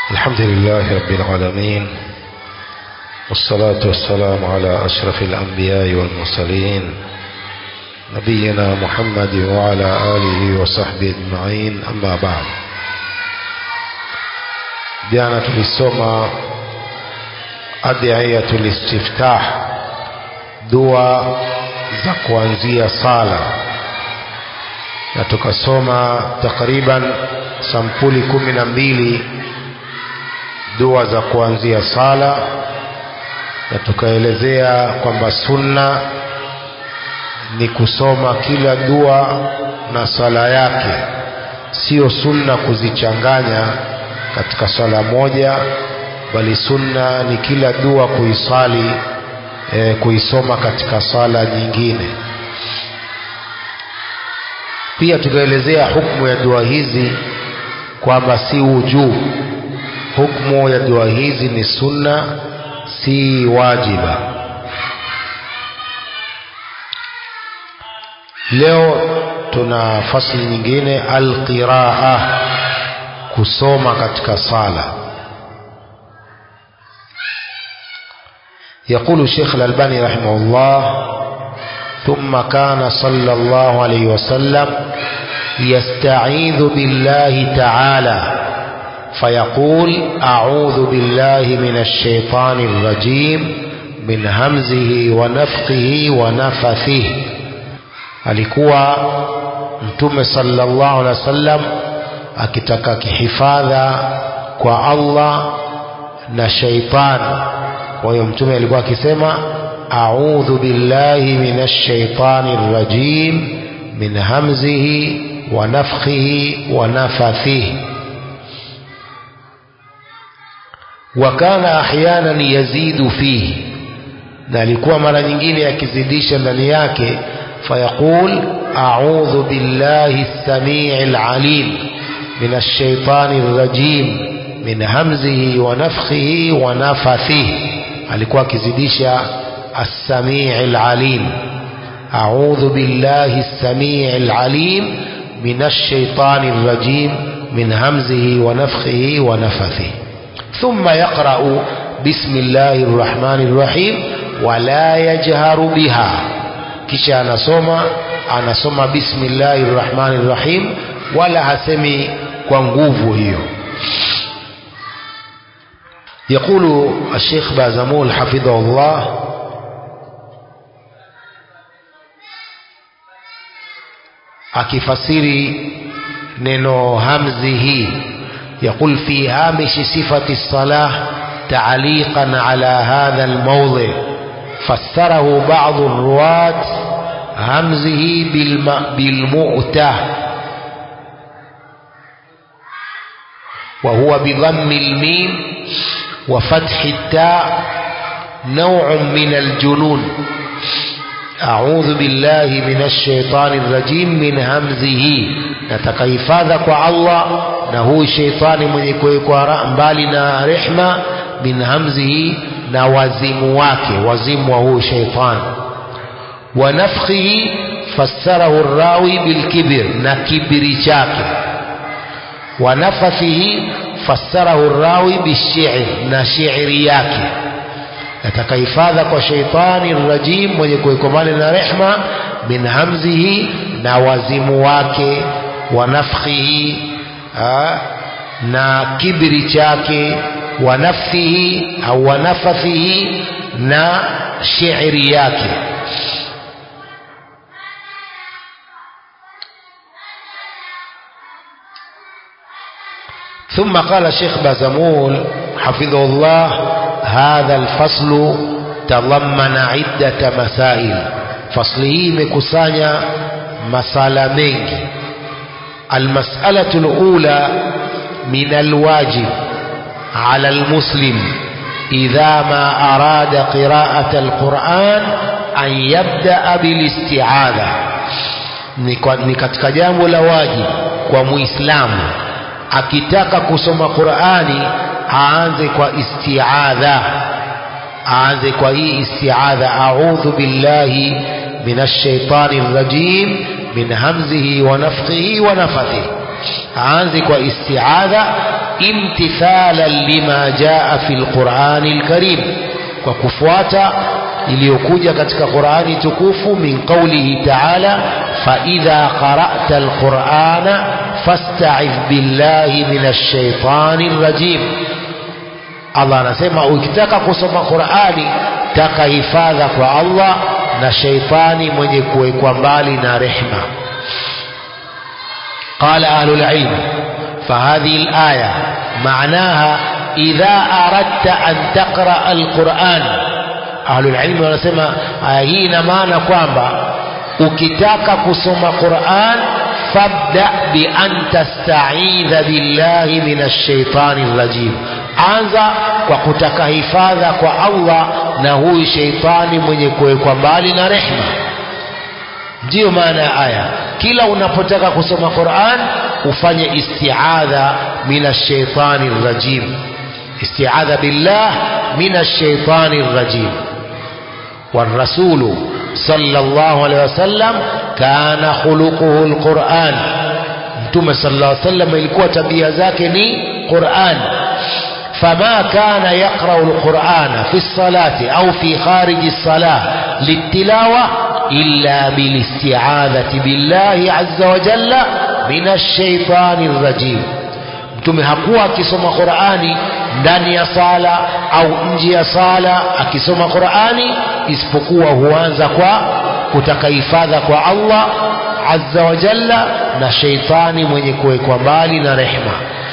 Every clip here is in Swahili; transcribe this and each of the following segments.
الحمد لله رب العالمين، والصلاة والسلام على أشرف الأنبياء والمرسلين نبينا محمد وعلى آله وصحبه أجمعين. أما بعد، jana tulisoma adhiyatul istiftah, dua za kuanzia sala, na tukasoma takriban sampuli 12 dua za kuanzia sala, na tukaelezea kwamba sunna ni kusoma kila dua na sala yake, sio sunna kuzichanganya katika sala moja, bali sunna ni kila dua kuisali kuisoma katika sala nyingine. Pia tukaelezea hukumu ya dua hizi kwamba si wujub, hukumu ya dua hizi ni sunna, si wajiba. Leo tuna fasli nyingine, al-qiraa, kusoma katika sala. يقول الشيخ الألباني رحمه الله: ثم كان صلى الله عليه وسلم يستعيذ بالله تعالى فيقول: أعوذ بالله من الشيطان الرجيم من همزه ونفخه ونفثه. alikuwa mtume sallallahu alaihi wasallam akitaka kihifadha kwa Allah na shaitani. Kwa hiyo mtume alikuwa akisema: a'udhu billahi minash shaitani rajim min hamzihi wa nafthihi wa nafathihi. Wa kana ahyanan yazidu fihi, na alikuwa mara nyingine akizidisha ndani yake, fayaqul: a'udhu billahi as-sami'il 'alim minash shaitani rajim min hamzihi wa nafthihi wa nafathihi. alikuwa akizidisha as-sami'il 'alim, a'udhu billahi as-sami'il 'alim minash shaitani rajim min hamzihi wa nafthihi wa nafathihi. thumma yaqra'u bismillahir rahmanir rahim wa la yajharu biha, kisha anasoma bismillahir rahmanir rahim, wala hasemi kwa nguvu hiyo. يقول الشيخ بازمول حفظه الله: akifasiri neno hamzi hii, يقول في هامش صفة الصلاة تعليقا على هذا الموضع فسره بعض الرواة همزه بالمؤتة، وهو بضم الميم وفتح التاء، نوع من الجنون. أعوذ بالله من الشيطان الرجيم من همزه، nataka hifadha kwa Allah na huyu shaitani mwenye kuwekwa mbali na rehma, min hamzihi, na wazimu wake, wazimu wa huyu shaitani. Wa nafthihi fassarahu ar-rawi bilkibr, na kibri chake. Wa nafathihi fassarahu ar-rawi bishi'r, na shi'ri yake. nataka hifadha kwa shaitani rajim mwenye kuwekwa mbali na rehma, min hamzihi, na wazimu wake, wa nafthihi, na kibri chake, wa nafthihi au wa nafathihi, na shi'ri yake. ثم قال الشيخ بازمول حفظه الله: هذا الفصل تضمن عدة مسائل. فصله مكسانيا مسألة mengi. المسألة الأولى: من الواجب على المسلم إذا ما أراد قراءة القرآن أن يبدأ بالاستعاذة. ni katika jambo la wajibu kwa muislamu akitaka kusoma Qur'ani aanze kwa isti'adha, aanze kwa hii isti'adha: a'udhu billahi minash shaitanir rajim min hamzihi wa nafthihi wa nafathihi. aanze kwa isti'adha امتثالا لما جاء في القرآن الكريم وكفواتا iliyokuja katika Qur'ani tukufu min qawlihi ta'ala fa idha qara'ta al-Qur'ana fasta'idh billahi minash shaitanir rajim. Allah anasema ukitaka kusoma Qur'ani taka hifadha kwa Allah na shaitani mwenye kuwekwa mbali na rehema. قال أهل العلم فهذه الآية معناها إذا أردت أن تقرأ القرآن. أهل العلم wanasema aya hii ina maana kwamba ukitaka kusoma Qur'an fabda bi an tasta'idha billahi minash shaitanir rajim, anza kwa kutaka hifadha kwa Allah na huyu shaitani mwenye kuwekwa mbali na rehema. Ndiyo maana ya aya, kila unapotaka kusoma Qur'an ufanye isti'adha minash shaitanir rajim, isti'adha billah minash shaitanir rajim. والرسول صلى الله عليه وسلم كان خلقه القرآن. متى صلى الله عليه وسلم ilikuwa tabia zake ni Qur'an. فما كان يقرأ القرآن في الصلاة أو في خارج الصلاة للتلاوة إلا بالاستعاذة بالله عز وجل من الشيطان الرجيم. Mtume hakuwa akisoma Qur'ani ndani ya sala au nje ya sala akisoma Qur'ani isipokuwa huanza kwa kutaka hifadha kwa Allah azza wa jalla na shaitani mwenye kuwekwa mbali na rehema.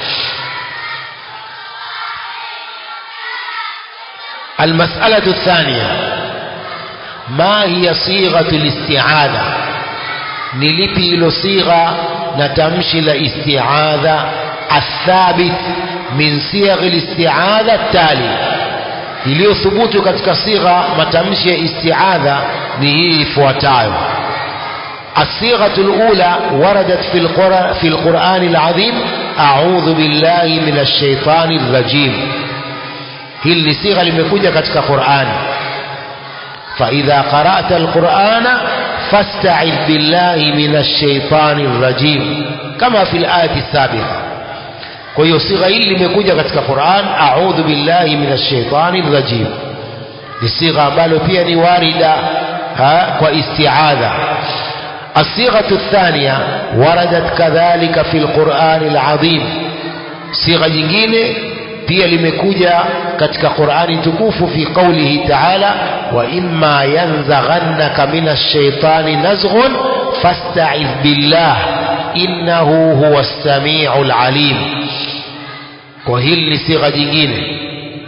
المسألة الثانية ما هي صيغة الاستعاذة؟ نلبي له صيغة نتمشي لاستعاذة الثابت من صيغ الاستعاذة التالي. iliyothbutu katika sigha matamshi ya isti'adha ni hii ifuatayo. الصيغة الأولى وردت في القرآن العظيم أعوذ بالله من الشيطان الرجيم. هي الصيغة limekuja katika Qur'an. فإذا قرأت القرآن فاستعذ بالله من الشيطان الرجيم كما في الآية السابقة. kwa hiyo sigha hili limekuja katika Qur'an a'udhu billahi minash shaitani rajim, ni sigha ambalo pia ni warida kwa isti'adha. الصيغة الثانية وردت كذلك في القرآن العظيم. صيغة nyingine pia limekuja katika Qur'ani tukufu fi qawlihi ta'ala wa imma yanzaghannaka minash shaitani nazghun fasta'idh billah innahu huwas sami'ul alim. kwa hili ni sigha nyingine.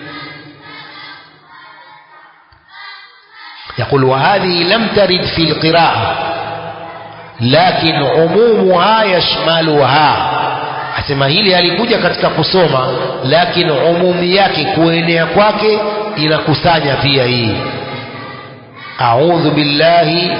يقول وهذه لم ترد في القراءة لكن عمومها يشملها. asema hili halikuja katika kusoma lakini umumi yake kuenea kwake inakusanya pia hii a'udhu billahi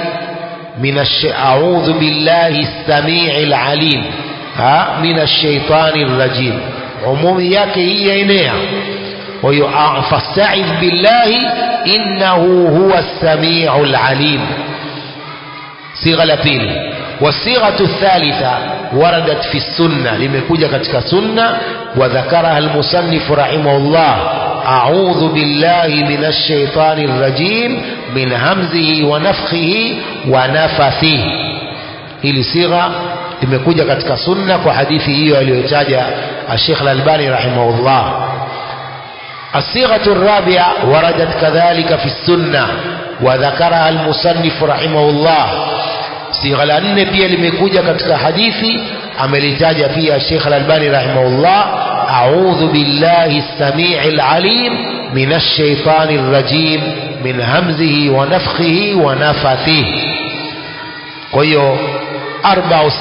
as-sami'il alim minash shaitanir rajim. umumi yake hii yaenea. kwa hiyo fasta'idh billahi innahu huwa as-sami'ul alim. sigha la pili. والصيغة الثالثة وردت في السنة limekuja katika sunna وذكرها المصنف رحمه الله أعوذ بالله من الشيطان الرجيم من همزه ونفخه ونفثه. hili sigha limekuja katika sunna kwa hadithi hiyo aliyotaja Sheikh Al-Albani rahimahullah. الصيغة الرابعة وردت كذلك في السنة وذكرها المصنف رحمه الله. sigha la nne pia limekuja katika hadithi amelitaja pia Sheikh Al-Albani rahimahullah a'udhu billahi as-sami'il alim minash shaitanir rajim min hamzihi wa nafthihi wa nafathihi. kwa hiyo arba'u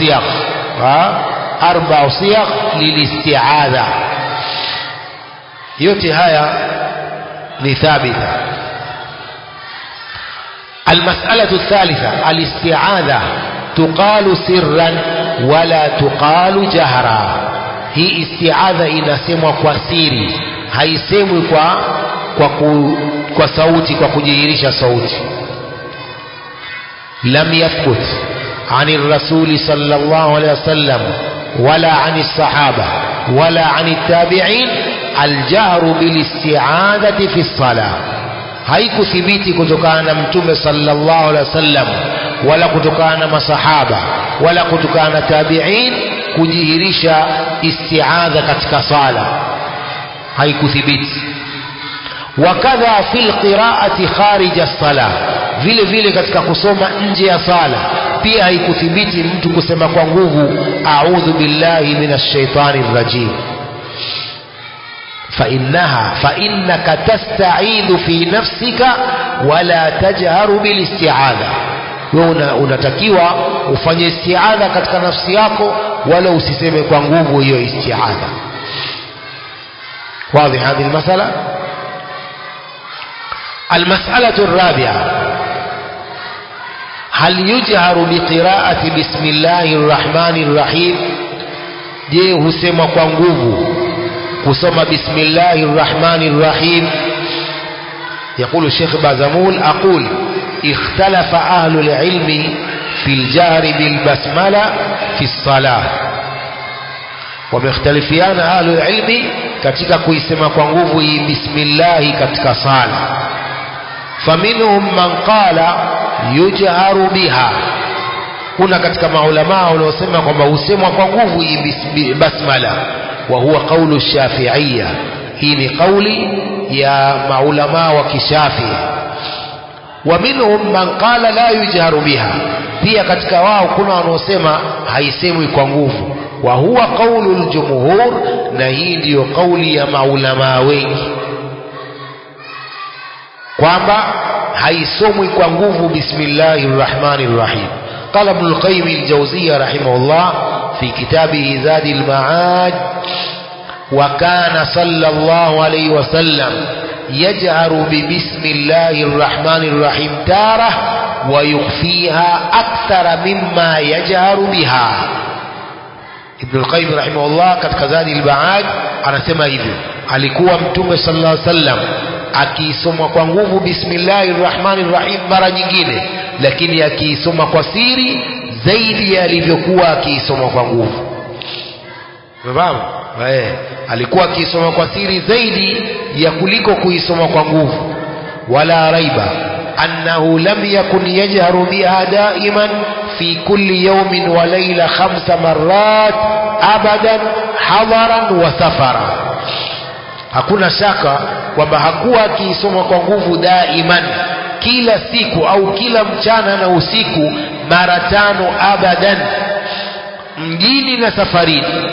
siyaq lilisti'adha. yote haya ni thabita. المسألة الثالثة الاستعاذة تقال سرا ولا تقال جهرا. هي استعاذة inasemwa kwa siri, haisemwi kwa sauti, kwa kujihirisha sauti. لم يثبت عن الرسول صلى الله عليه وسلم ولا عن الصحابة ولا عن التابعين الجهر بالاستعاذة في الصلاة. haikuthibiti kutokana na mtume sallallahu alaihi wasallam wala kutokana na masahaba wala kutokana na tabi'in kujihirisha isti'adha katika sala, haikuthibiti. wakadha fil qira'ati kharij as-salah, vile vile katika kusoma nje ya sala pia haikuthibiti mtu kusema kwa nguvu a'udhu billahi minash shaitani rrajim. فإنك تستعيذ في نفسك ولا تجهر بالاستعاذة. unatakiwa ufanye isti'adha katika nafsi yako wala usiseme kwa nguvu hiyo isti'adha. واضح هذه المسألة. المسألة الرابعة هل يجهر بقراءة بسم الله الرحمن الرحيم؟ je husema kwa nguvu kusoma بسم الله الرحمن الرحيم؟ يقول الشيخ بازمول أقول اختلف أهل العلم في الجهر بالبسملة في الصلاة. ومختلفيان أهل العلم katika kuisema kwa nguvu hii bismillah katika sala. faminhum man qala yujharu biha, kuna katika maulama wanaosema kwamba husemwa kwa nguvu hii basmala, wa huwa qawlu shafi'iyya. hii ni kauli ya maulama wa kishafi. wa minhum man qala la yujharu biha, pia katika wao kuna wanaosema haisemwi kwa nguvu, wa huwa qawlu al-jumhur, na hii ndiyo kauli ya maulama wengi kwamba haisomwi kwa nguvu bismillahir rahmanir rahim. qala ibn al-qayyim al-jawziyya rahimahullah fi kitabihi zadi al-ma'ad wa kana sallallahu alayhi wa sallam yajharu bi bismillahir rahmanir rahim tarah wa yukhfiha akthara mimma yajharu biha. Ibn al-Qayyim rahimahullah katika Zadi al-Ma'ad anasema hivyo, alikuwa mtume sallallahu alaihi wasallam akiisoma kwa nguvu bismillahir rahmanir rahim mara nyingine, lakini akiisoma kwa siri zaidi ya alivyokuwa akiisoma kwa nguvu. Umefahamu? Alikuwa akiisoma kwa siri zaidi ya kuliko kuisoma kwa nguvu. wala raiba annahu lam yakun yajharu biha daiman في كل يوم وليلة 5 مرات أبدا حضرا وسفرا. hakuna shaka kwamba hakuwa akiisoma kwa nguvu daiman kila siku au kila mchana na usiku mara 5 abadan, mjini na safarini.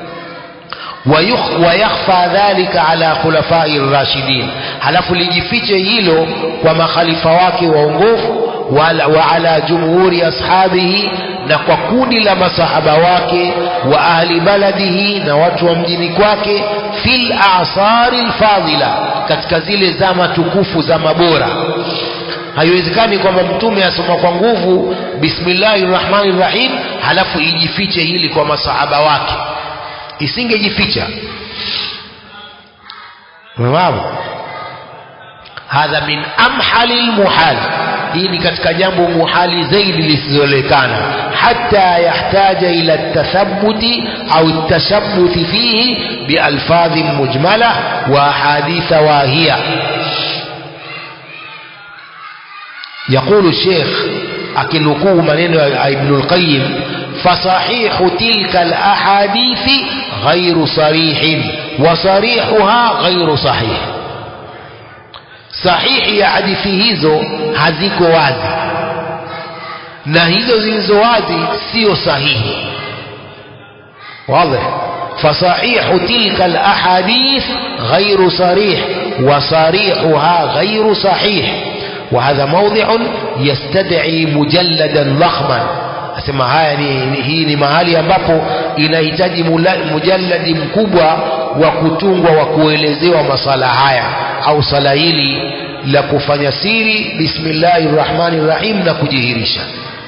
ويخفى ذلك على خلفاء الراشدين, halafu lijifiche hilo kwa makhalifa wake waongofu, wa ala jumhuri ashabihi, na kwa kundi la masahaba wake, wa ahli baladihi, na watu wa mjini kwake, fil a'sari al-fadila, katika zile zama tukufu za mabora. haiwezekani kwamba mtume asoma kwa nguvu bismillahir rahmanir rahim halafu ijifiche hili kwa masahaba wake, isingejificha. Umefahamu? Hadha min amhalil muhal, hii ni katika jambo muhali zaidi lisizolekana, hatta yahtaja ila tathabbuti au tashabbuti fihi bialfadhi mujmala wa haditha wahiya. يقول الشيخ akinukuu maneno ya Ibn al-Qayyim, fasahihu tilka al-ahadith ghayru sarih wa sarihuha ghayru sahih. sahihi ya hadithi hizo haziko wazi na hizo zilizo wazi sio sahihi. wazi. fasahihu tilka al-ahadith ghayru sarih wa sarihuha ghayru sahih. وهذا موضع يستدعي مجلدا ضخما. asema haya hii ni mahali ambapo inahitaji mujalladi mkubwa wa kutungwa wa kuelezewa masala haya au sala hili la kufanya siri bismillahir rahmanir rahim na kujihirisha.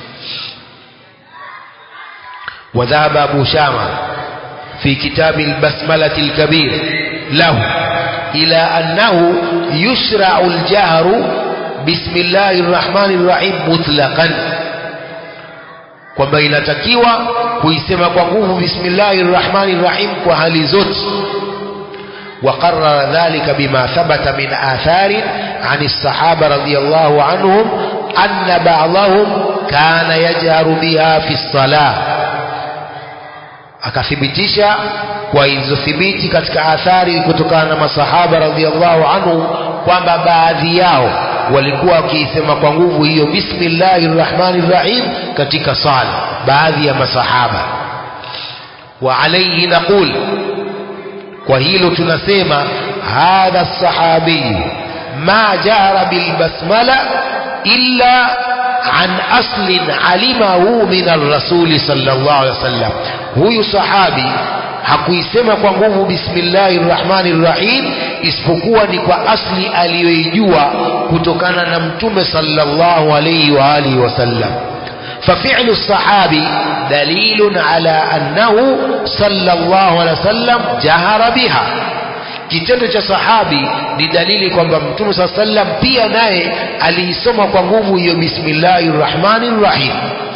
وذهب أبو شامة في كتاب البسملة الكبير له إلى أنه يشرع الجهر بسم الله الرحمن الرحيم مطلقا, kwamba inatakiwa kuisema kwa nguvu bismillahir rahmanir rahim kwa hali zote. وقرر ذلك بما ثبت من آثار عن الصحابة رضي الله عنهم أن بعضهم كان يجهر بها في الصلاة. akathibitisha kwa hizo thibiti katika athari kutokana na masahaba radhiallahu anhu kwamba baadhi yao walikuwa wakiisema kwa nguvu hiyo bismillahir rahmanir rahim katika sala, baadhi ya masahaba. Wa alayhi naqul, kwa hilo tunasema hadha sahabi ma jahara bil basmala illa an aslin alimahu min ar-rasul sallallahu alaihi wasallam. Huyu sahabi hakuisema kwa nguvu bismillahir rahmanir rahim isipokuwa ni kwa asli aliyoijua kutokana na mtume sallallahu alaihi wa alihi wasallam. ففعل الصحابي دليل على أنه صلى الله عليه وسلم جهر بها. kitendo cha sahabi ni dalili kwamba mtume صلى الله عليه وسلم pia naye aliisoma kwa nguvu hiyo bismillahir rahmanir rahim.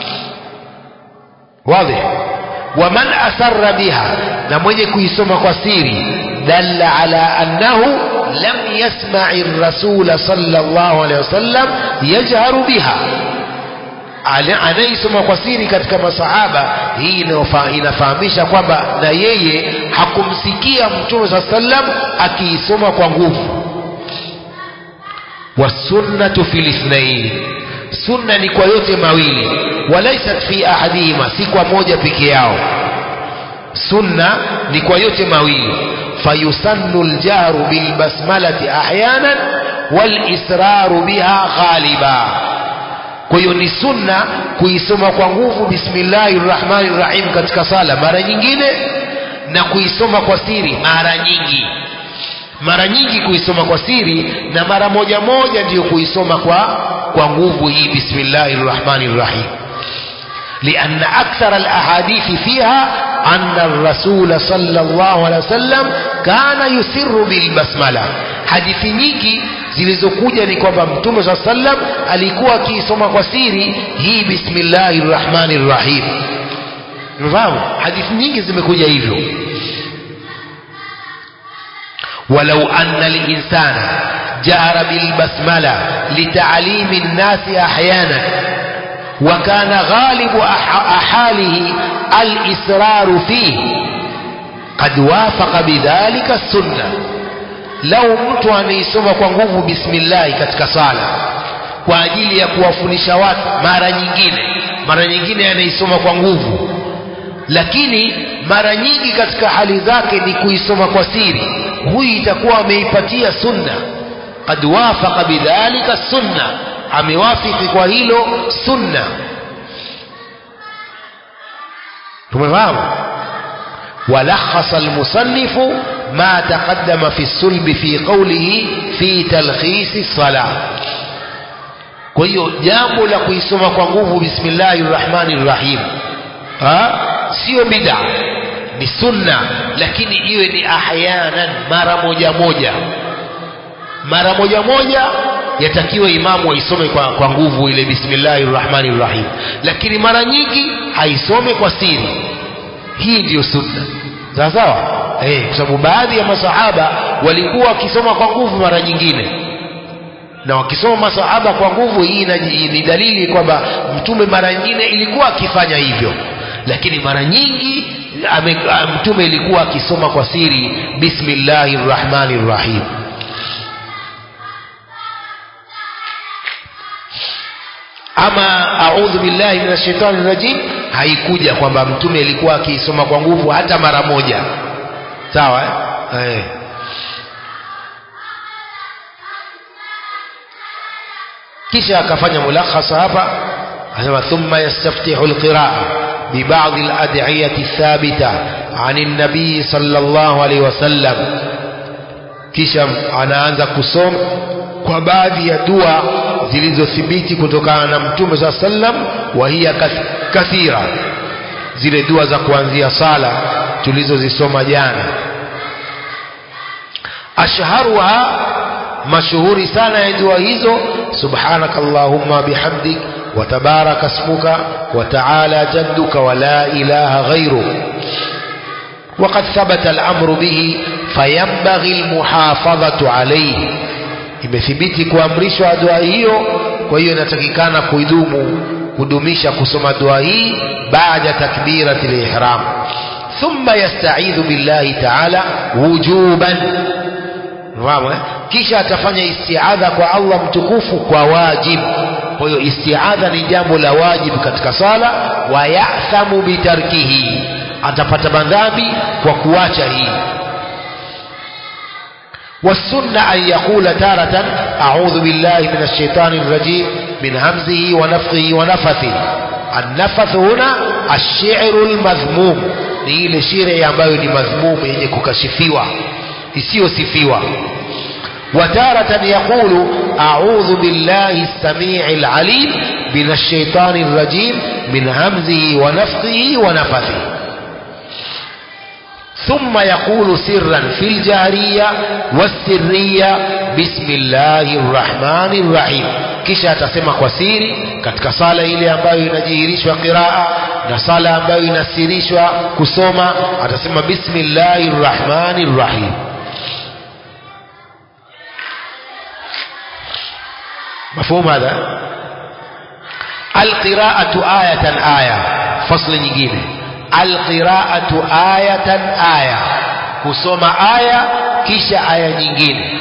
wazi. ومن أسر بها, na mwenye kuisoma kwa siri, dalla ala annahu lam yasma'i ar-rasul sallallahu alayhi wasallam yajharu biha. Anayesoma kwa siri katika masahaba, hii inafahamisha kwamba na yeye hakumsikia mtume sallam akiisoma kwa nguvu. Wasunnatu fil ithnain, sunna ni kwa yote mawili. Walaysat fi ahadihima, si kwa moja peke yao. Sunna ni kwa yote mawili. Fayusannu al-jahru bil basmalati ahyanan wal israru biha ghaliba. Kwa hiyo ni sunna kuisoma kwa nguvu bismillahir rahmanir rahim katika sala mara nyingine, na kuisoma kwa siri mara nyingi. Mara nyingi kuisoma kwa siri, na mara moja moja ndiyo kuisoma kwa nguvu hii bismillahir rahmanir rahim. لأن أكثر الأحاديث فيها أن الرسول صلى الله عليه وسلم كان يسر بالبسملة. hadithi nyingi zilizokuja ni kwamba mtume صلى الله عليه وسلم alikuwa akisoma kwa siri hii bismillahir rahmanir rahim. Mfahamu, hadithi nyingi zimekuja hivyo. ولو أن الإنسان جهر بالبسملة لتعليم الناس أحيانا وكان غالب أحاله الإسرار فيه قد وافق بذلك السنة. لو mtu anaisoma kwa nguvu bismillah katika sala kwa ajili ya kuwafundisha watu, mara nyingine anaisoma kwa nguvu, lakini mara nyingi katika hali zake ni kuisoma kwa siri, huyu itakuwa ameipatia sunna. Qad wafaqa bidhalika sunna, amewafiki kwa hilo sunna. tumefahamu. ولخص المصنف ما تقدم في السلب في قوله في تلخيص الصلاة. kwa hiyo jambo la kuisoma kwa nguvu bismillahir rahmanir rahim sio bid'a, ni sunna, lakini iwe ni ahyanan, mara moja moja yatakiwa imamu aisome kwa nguvu ile bismillahir rahmanir rahim, lakini mara nyingi haisome kwa siri. Hii ndiyo sunna. Sawa? Kwa sababu baadhi ya masahaba walikuwa wakisoma kwa nguvu mara nyingine, na wakisoma masahaba kwa nguvu, hii ni dalili kwamba mtume mara nyingine ilikuwa akifanya hivyo, lakini mara nyingi mtume ilikuwa akisoma kwa siri bismillahir rahmanir rahim. Ama a'udhu billahi minash shaitani rajim haikuja kwamba mtume alikuwa akisoma kwa nguvu hata mara moja. Sawa? kisha akafanya mulakhasa hapa, anasema thumma yastaftihu alqiraa bi ba'd alad'iyati thabita 'ani an-nabi sallallahu alayhi wasallam. kisha anaanza kusoma kwa baadhi ya dua zilizothibiti kutokana na mtume sallallahu alayhi wasallam, wa hiya kathira, zile dua za kuanzia sala tulizozisoma jana. ashharuha, mashuhuri sana ya dua hizo, subhanakallahumma bihamdik وتبارك اسمك وتعالى جدك ولا إله غيرك. وقد ثبت الأمر به فينبغي المحافظة عليه. imethibiti kuamrishwa dua hiyo, kwa hiyo inatakikana kudumisha kusoma dua hii baada takbirati al-ihram. Thumma yasta'idhu billahi ta'ala wujuban, kisha atafanya isti'adha kwa Allah mtukufu kwa wajib. Kwa hiyo isti'adha ni jambo la wajib katika sala. Wa ya'thamu bitarkihi, atapata madhambi kwa kuacha hii. والسنة أن يقول تارة أعوذ بالله من الشيطان الرجيم من همزه ونفخه ونفثه. النفث هنا الشعر المذموم، ni ile shairi ambayo ni madhmum, yenye kukashifiwa, isiyosifiwa. وتارة يقول أعوذ بالله السميع العليم من الشيطان الرجيم من همزه ونفخه ونفثه. ثم يقول سرا في الجهرية والسرية بسم الله الرحمن الرحيم. kisha atasema kwa siri katika sala ile ambayo inajihirishwa qiraa na sala ambayo inasirishwa kusoma, atasema bismillahir rahmanir rahim. مفهوم هذا؟ القراءة آية آية. فصل nyingine القراءة آية آية، kusoma aya kisha aya nyingine.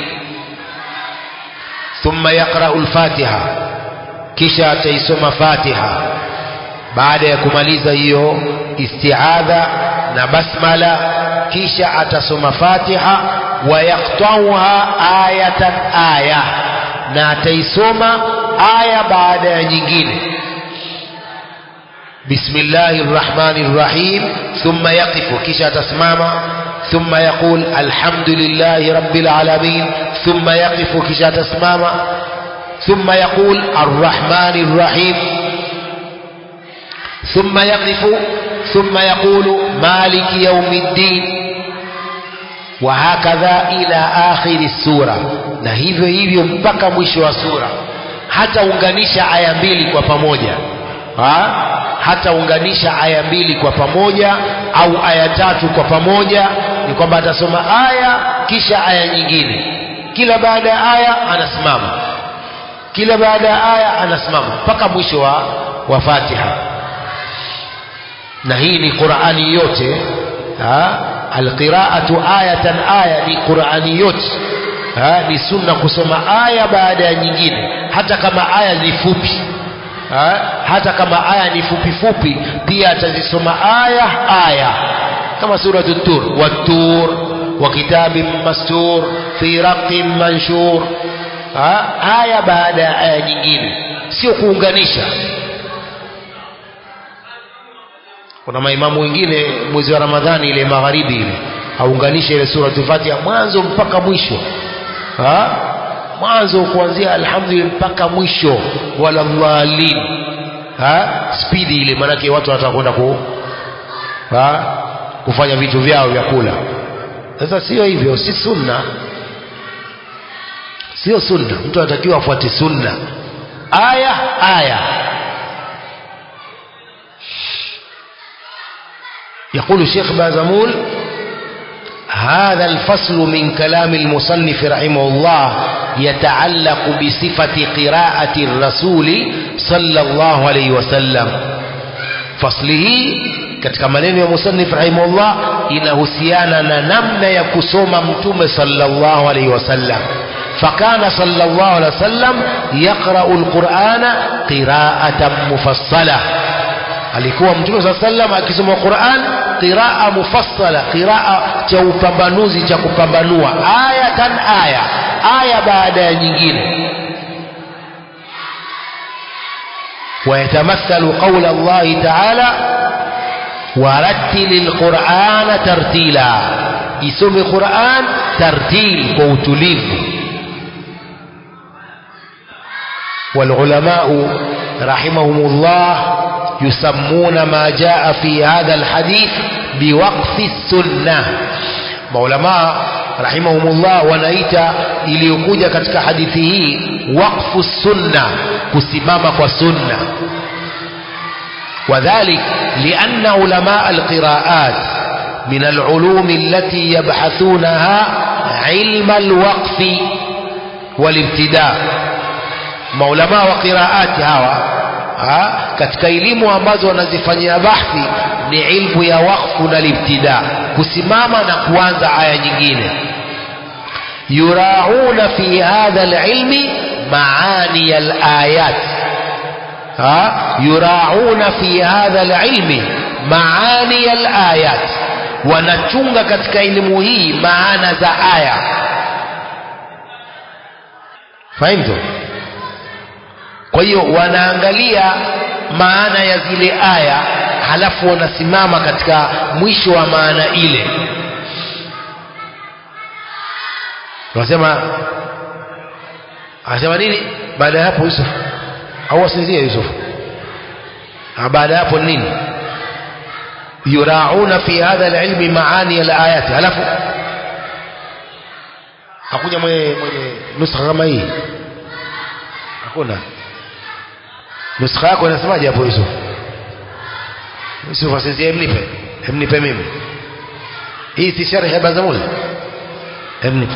ثم يقرأ الفاتحة، kisha ataisoma Fatiha baada ya kumaliza hiyo isti'adha na basmala, kisha atasoma Fatiha. ويقطعها آية آية، na ataisoma aya baada ya nyingine. بسم الله الرحمن الرحيم ثم يقف، kisha atasimama. ثم يقول الحمد لله رب العالمين ثم يقف، kisha atasimama. ثم يقول الرحمن الرحيم ثم يقف. ثم يقول مالك يوم الدين. وهكذا إلى آخر السورة، na hivyo hivyo mpaka mwisho wa sura. Hata unganisha aya mbili kwa pamoja, hata unganisha aya mbili kwa pamoja au aya tatu kwa pamoja, ni kwamba atasoma aya kisha aya nyingine, kila baada ya aya anasimama, kila baada ya aya anasimama mpaka mwisho wa Fatiha. Na hii ni Qur'ani yote. Alqira'atu ayatan aya ni Qur'ani yote. Ni sunna kusoma aya baada ya nyingine, hata kama aya ni fupi. Hata kama aya ni fupi fupi, pia atazisoma aya kama suratul Tur, wat-Tur wa kitabim mastur fi raqim manshur. Aya baada ya aya nyingine, sio kuunganisha. Kuna maimamu wengine mwezi wa Ramadhani ile magharibi ile haunganisha ile suratul Fatiha mwanzo mpaka mwisho, mwanzo kuanzia alhamdulillah mpaka mwisho, wala dhalin. Speed ile, maana yake watu watakwenda kufanya vitu vyao vya kula. Sasa sio hivyo, si sunna, sio sunna. Mtu anatakiwa afuate sunna, aya. يقول الشيخ بازمول هذا الفصل من كلام المصنف رحمه الله يتعلق بصفة قراءة الرسول صلى الله عليه وسلم. فصله katika maneno ya musannif rahimahullah inahusiana na namna ya kusoma mtume sallallahu alayhi wasallam. fakana sallallahu alayhi wasallam yaqra'u alqur'ana qira'atan mufassala, alikuwa mtume sallallahu alayhi wasallam akisoma Qur'an qiraa mufassala, qiraa cha upambanuzi, cha kupambanua, ayatan aya baada ya nyingine. ويتمثل قول الله تعالى ورتل القرآن ترتيلا، يسمى القرآن ترتيل وتليف. والعلماء رحمهم الله يسمون ما جاء في هذا الحديث بوقف السنة. maulama rahimahumullah wanaita iliyokuja katika hadithi hii waqfu sunna, kusimama kwa sunna. وذلك لأن علماء القراءات من العلوم التي يبحثونها علم الوقف والابتداء. maulama wa qiraati hawa katika elimu ambazo wanazifanyia bahthi ni ilmu ya waqfu na ibtida, kusimama na kuanza aya nyingine. yurauna fi hadha alilmi maani alayat, yurauna fi hadha alilmi maani alayat, wanachunga katika elimu hii maana za aya. fahimu? Kwa hiyo wanaangalia maana ya zile aya, halafu wanasimama katika mwisho wa maana ile. Anasema nini baada ya hapo Yusuf? Au asinzie Yusuf? Baada ya hapo nini? yurauna fi hadha alilmi maani alayat. Halafu hakuja mwenye nuskha kama hii? Hakuna. nuskha yako inasemaje hapo Yusuf? Yusuf asinzie, mnipe mimi. Hii si sharh ya Bazamul? mnipe.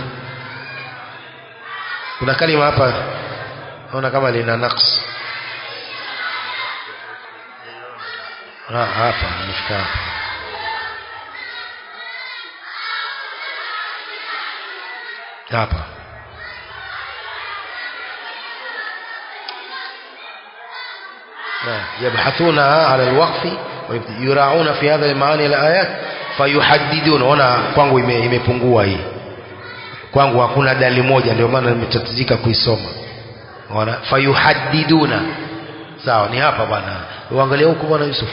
Kuna kalima hapa naona kama lina naqs. Hapa nifika hapa. يبحثون على الوقف ويراعون في هذا المعاني الآيات فيحددون. ona kwangu imepungua hii, kwangu hakuna dalili moja, ndio maana nimetatizika kuisoma. ona fayuhaddiduna, sawa, ni hapa bwana, uangalie huko bwana Yusuf.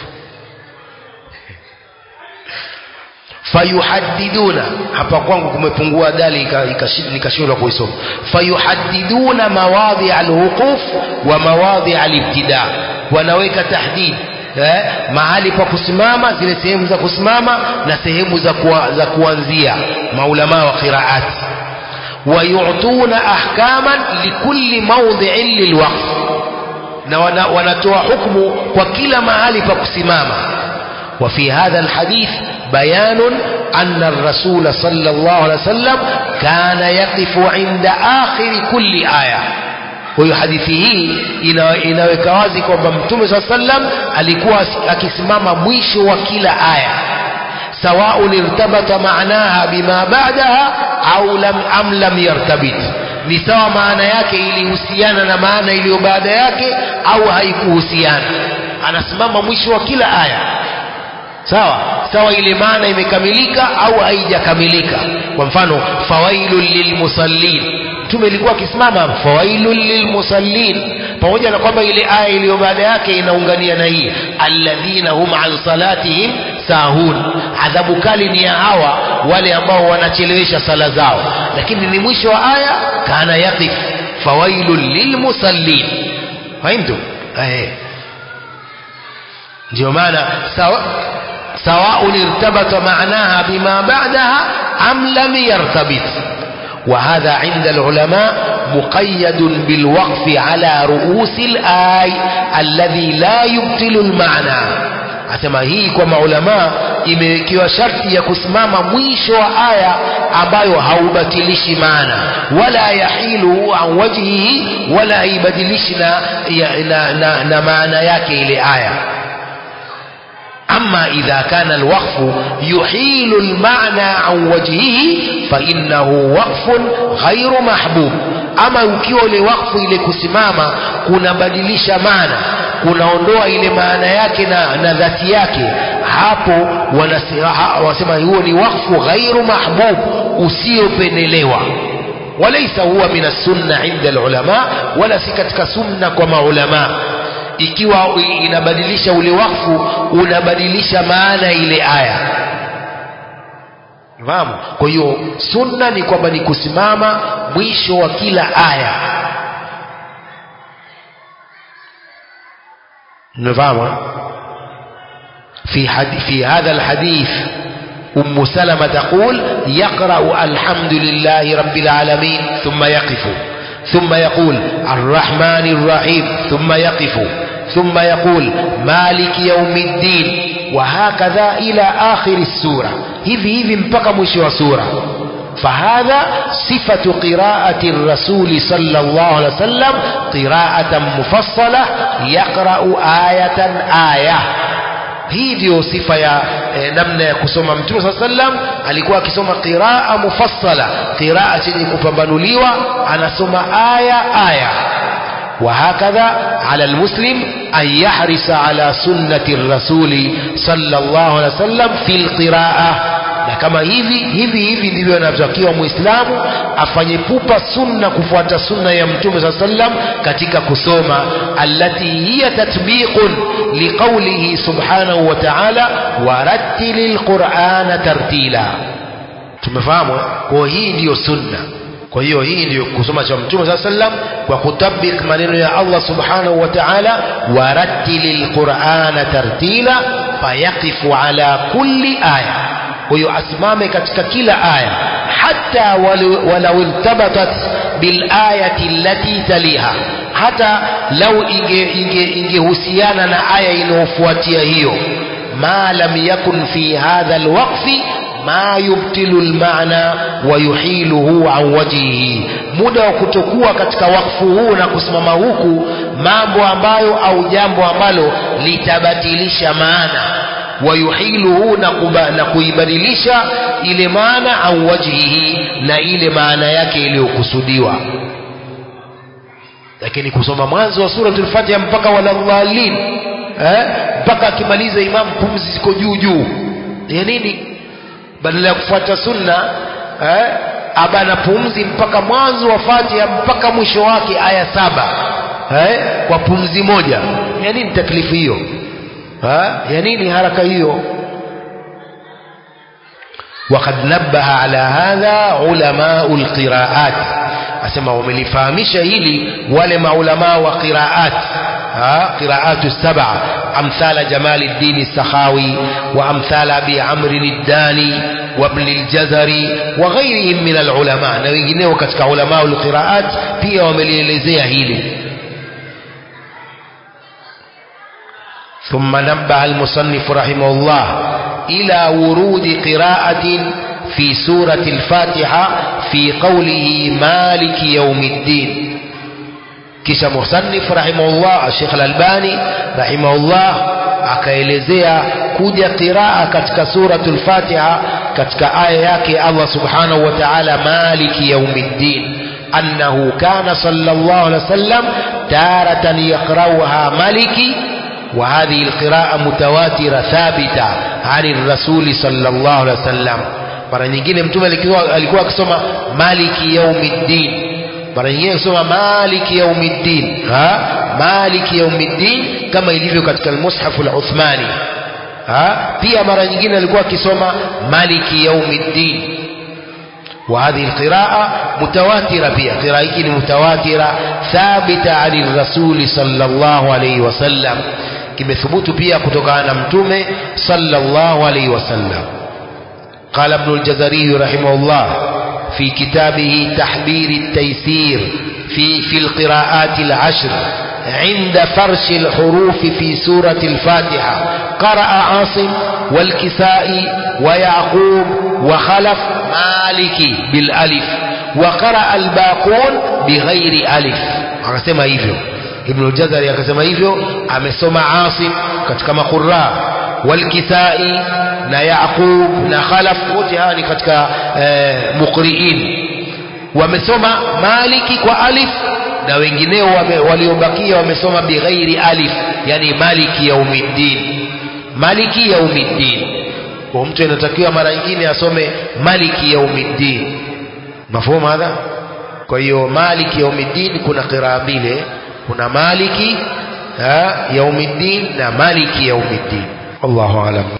fayuhaddiduna, hapa kwangu kumepungua dalili nikashindwa kuisoma. fayuhaddiduna mawadhi alwuquf wa mawadhi alibtida, wanaweka tahdid mahali pa kusimama, zile sehemu za kusimama na sehemu za kuanzia maulama wa qiraat. wayu'tuna ahkaman likulli mawdhi'in lilwaqf, na wanatoa hukumu kwa kila mahali pa kusimama. وفي هذا الحديث بيان أن الرسول صلى الله عليه وسلم كان يقف عند آخر كل آية. huyo hadithi hii inaweka wazi kwamba Mtume صلى الله عليه وسلم alikuwa akisimama mwisho wa kila aya, sawaun irtabata maanaha bima ba'daha au lam yartabit, ni sawa maana yake ilihusiana na maana iliyo baada yake au haikuhusiana. Anasimama mwisho wa kila aya, sawa ile maana imekamilika au haijakamilika. Kwa mfano fawailul lilmusallin, Mtume alikuwa akisimama fawailul lilmusallin, pamoja na kwamba ile aya iliyo baada yake inaungania na hii alladhina hum an salatihim sahun, adhabu kali ni ya hawa wale ambao wanachelewesha sala zao, lakini ni mwisho wa aya kana yaqif fawailul lilmusallin. fahimu? ndio maana سواء ارتبط معناها بما بعدها أم لم يرتبط. وهذا عند العلماء مقيد بالوقف على رؤوس الآي الذي لا يبطل المعنى. asema hii kwa maulama imekiwa sharti ya kusimama mwisho wa aya ambayo haubatilishi maana, wala yahilu an wajhihi, wala ibadilishi na maana yake ile aya. أما إذا كان الوقف يحيل المعنى عن وجهه فإنه وقف غير محبوب. أما ukiwa ile wakfu ile kusimama kunabadilisha maana, kunaondoa ile maana yake na dhati yake, hapo wanasema huo ni wakfu ghairu mahbub, usiopendelewa. walaysa huwa min as-sunnah 'inda al-ulama, wala si katika sunna kwa maulama. Ikiwa inabadilisha ule wakfu, unabadilisha maana ile aya. Fahamu? Kwa hiyo sunna ni kwamba ni kusimama mwisho wa kila aya. Unafahamu? في هذا الحديث أم سلمة تقول يقرأ الحمد لله رب العالمين ثم يقف، ثم يقول الرحمن الرحيم ثم يقف، ثم يقول مالك يوم الدين، وهكذا إلى آخر السورة، hivi mpaka mwisho wa sura. فهذا صفة قراءة الرسول صلى الله عليه وسلم قراءة مفصلة يقرأ آية آية. hii ndio sifa ya namna ya kusoma. Mtume صلى الله عليه وسلم alikuwa akisoma qiraa mufassala, qiraa chenye kupambanuliwa, anasoma aya aya. وهكذا على المسلم أن يحرص على سنة الرسول صلى الله عليه وسلم في القراءة. na kama hivi ndivyo anavyotakiwa muislamu afanye pupa sunna, kufuata sunna ya Mtume صلى الله عليه وسلم katika kusoma, allati hiya tatbiqun liqawlihi subhanahu wa ta'ala warattilil qur'ana tartila. Tumefahamu? Kwa hii ndiyo sunna. Kwa hiyo hii ndiyo kusoma cha Mtume صلى الله عليه وسلم kwa kutabik maneno ya Allah subhanahu wa ta'ala warattilil qur'ana tartila fayaqifu ala kulli aya. Kwa hiyo asimame katika kila aya, hata walau iltabatat bil ayati allati taliha, hata lau ingehusiana na aya inayofuatia hiyo. Ma lam yakun fi hadha alwaqfi ma yubtilu almaana wa yuhiluhu an wajhihi, muda wa kutokuwa katika wakfu huu na kusimama huku mambo ambayo au jambo ambalo litabatilisha maana, wayuhiluhu na kuibadilisha ile maana au wajhihi, na ile maana yake iliyokusudiwa. Lakini kusoma mwanzo wa suratul Fatiha mpaka waladhdallin, mpaka akimaliza imam pumzi ziko juu juu, ya nini? Badala ya kufuata sunna abana pumzi mpaka mwanzo wa Fatiha mpaka mwisho wake aya 7 kwa pumzi moja. Ya nini taklifu hiyo? ya nini haraka hiyo? وقد نبه على هذا علماء القراءات, asema wamelifahamisha hili wale maulama wa qiraat, قراءات السبع أمثال جمال الدين السخاوي وأمثال أبي عمرو الداني وابن الجزري وغيرهم من العلماء, na wengineo katika ulama القراءات pia wamelielezea hili. ثم نبه المصنف رحمه الله إلى ورود قراءة في سورة الفاتحة في قوله مالك يوم الدين. kisha musannif rahimahullah Sheikh Al-Albani rahimahullah akaelezea kuja qiraa katika suratul Fatiha katika aya yake Allah subhanahu wa ta'ala maliki yawmiddin, annahu kana sallallahu alaihi wasallam taratan yaqra'uha maliki, wa hadhihi alqira'a mutawatira thabita 'ani ar-rasul sallallahu alaihi wasallam. Mara nyingine mtume alikuwa akisoma maliki yawmiddin, mara nyingine kusoma maliki yaumiddin, maliki yaumiddin kama ilivyo katika al-Mushaf al-Uthmani. Pia mara nyingine alikuwa akisoma maliki yaumiddin. Wa hadhihi al-qira'a mutawatira, pia qira'a hii ni mutawatira thabita 'ani ar-rasul sallallahu alayhi wasallam, kimethubutu pia kutokana na mtume sallallahu alayhi wasallam. قال ابن الجزري رحمه الله في كتابه تحبير التيسير في القراءات العشر عند فرش الحروف في سورة الفاتحة قرأ عاصم والكسائي ويعقوب وخلف مالكي بالألف، وقرأ الباقون بغير ألف. akasema hivyo Ibn al-Jazari, akasema hivyo amesoma Asim katika maqurra, والكسائي na Yaqub na Khalaf, wote hawa ni katika muqri'in, wamesoma maliki kwa alif, na wengineo waliobakia wamesoma bighairi alif, yani maliki yaumiddin, maliki yaumiddin. Kwa mtu inatakiwa mara nyingine asome maliki yaumiddin. Mafahamu hadha? Kwa hiyo maliki yaumiddin kuna qiraa mbili, kuna maliki yaumiddin na maliki yaumiddin. Allahu a'lam.